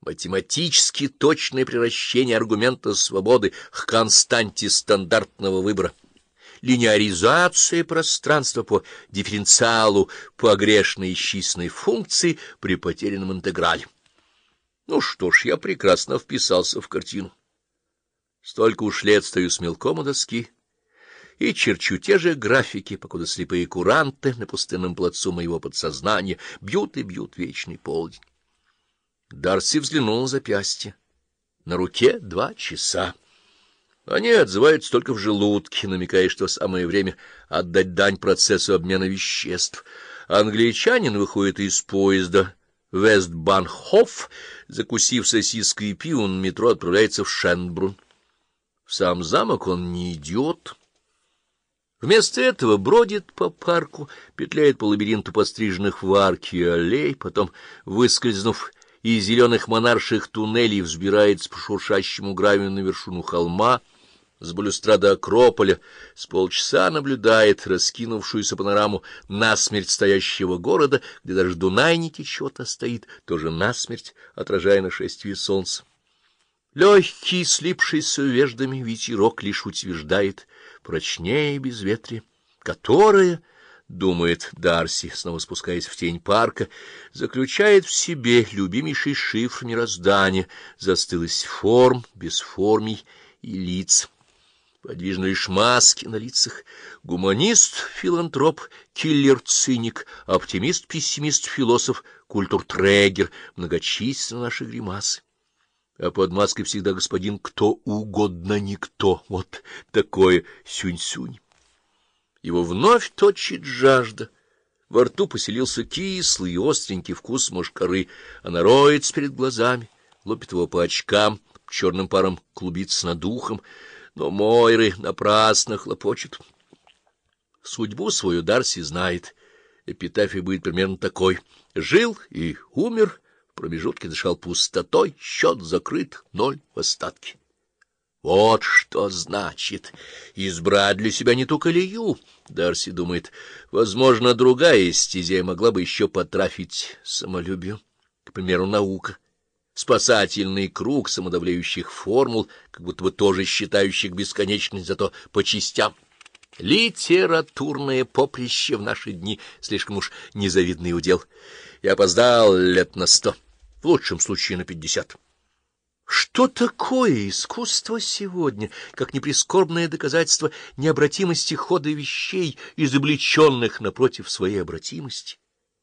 математически точное превращение аргумента свободы к константе стандартного выбора, линеаризация пространства по дифференциалу погрешной исчисленной функции при потерянном интеграле. Ну что ж, я прекрасно вписался в картину. Столько уж лет стою с мелком у доски и черчу те же графики, покуда слепые куранты на пустынном плацу моего подсознания бьют и бьют вечный полдень. Дарси взглянул на запястье. На руке 2 часа. Они отзываются только в желудке, намекая, что самое время отдать дань процессу обмена веществ. Англичанин выходит из поезда Вестбанхоф, закусив сосиской и пивом, на метро отправляется в Шенбрунн. В сам замок он не идет. Вместо этого бродит по парку, петляет по лабиринту постриженных в арки аллей, потом, выскользнув из зеленых монарших туннелей, взбирается по шуршащему гравию на вершину холма, с балюстрады Акрополя, с полчаса наблюдает раскинувшуюся панораму насмерть стоящего города, где даже Дунай не течет, а стоит, тоже насмерть, отражая нашествие солнца. Легкий, слипшийся веждами ветерок лишь утверждает прочнее безветрие, которое, думает Дарси, снова спускаясь в тень парка, заключает в себе любимейший шифр мироздания, застылость форм, бесформий и лиц. Подвижны лишь маски на лицах. Гуманист, филантроп, киллер-циник, оптимист, пессимист, философ, культуртрегер, многочисленны наши гримасы. А под маской всегда господин кто угодно никто. Вот такое сюнь-сюнь. Его вновь точит жажда. Во рту поселился кислый и остренький вкус мошкары. Она роется перед глазами, лупит его по очкам, черным паром клубится над ухом. Но Мойры напрасно хлопочет. Судьбу свою Дарси знает. Эпитафия будет примерно такой: жил и умер, в промежутке дышал пустотой, счет закрыт, 0 в остатке. Вот что значит избрать для себя не ту колею, Дарси думает. Возможно, другая стезя могла бы еще потрафить самолюбию, к примеру, наука. Спасательный круг самодавляющих формул, как будто бы тоже считающих бесконечность, зато по частям. Литературное поприще в наши дни слишком уж незавидный удел. Я опоздал лет на 100, в лучшем случае на 50. Что такое искусство сегодня, как неприскорбное доказательство необратимости хода вещей, изобличенных напротив своей обратимости?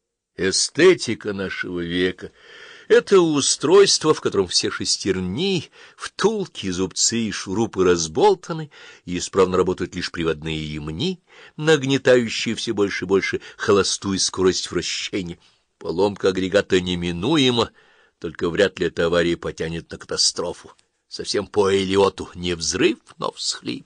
Эстетика нашего века — это устройство, в котором все шестерни, втулки, зубцы и шурупы разболтаны, и исправно работают лишь приводные ремни, нагнетающие все больше и больше холостую скорость вращения. Поломка агрегата неминуема, только вряд ли эта авария потянет на катастрофу. Совсем по Элиоту не взрыв, но всхлип.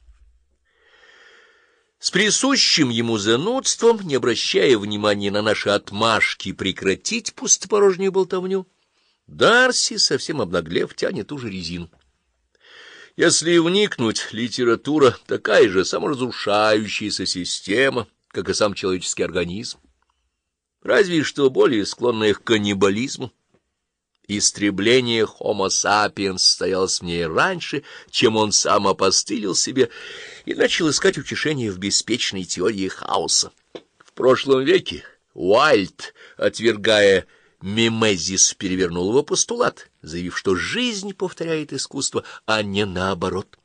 С присущим ему занудством, не обращая внимания на наши отмашки прекратить пустопорожнюю болтовню, Дарси, совсем обнаглев, тянет ту же резину. Если вникнуть, литература — такая же саморазрушающаяся система, как и сам человеческий организм, разве что более склонная к каннибализму. Истребление Homo sapiens состоялось в ней раньше, чем он сам опостылил себе и начал искать утешение в беспечной теории хаоса. В прошлом веке Уайльд, отвергая мимезис, перевернул его постулат, заявив, что жизнь повторяет искусство, а не наоборот.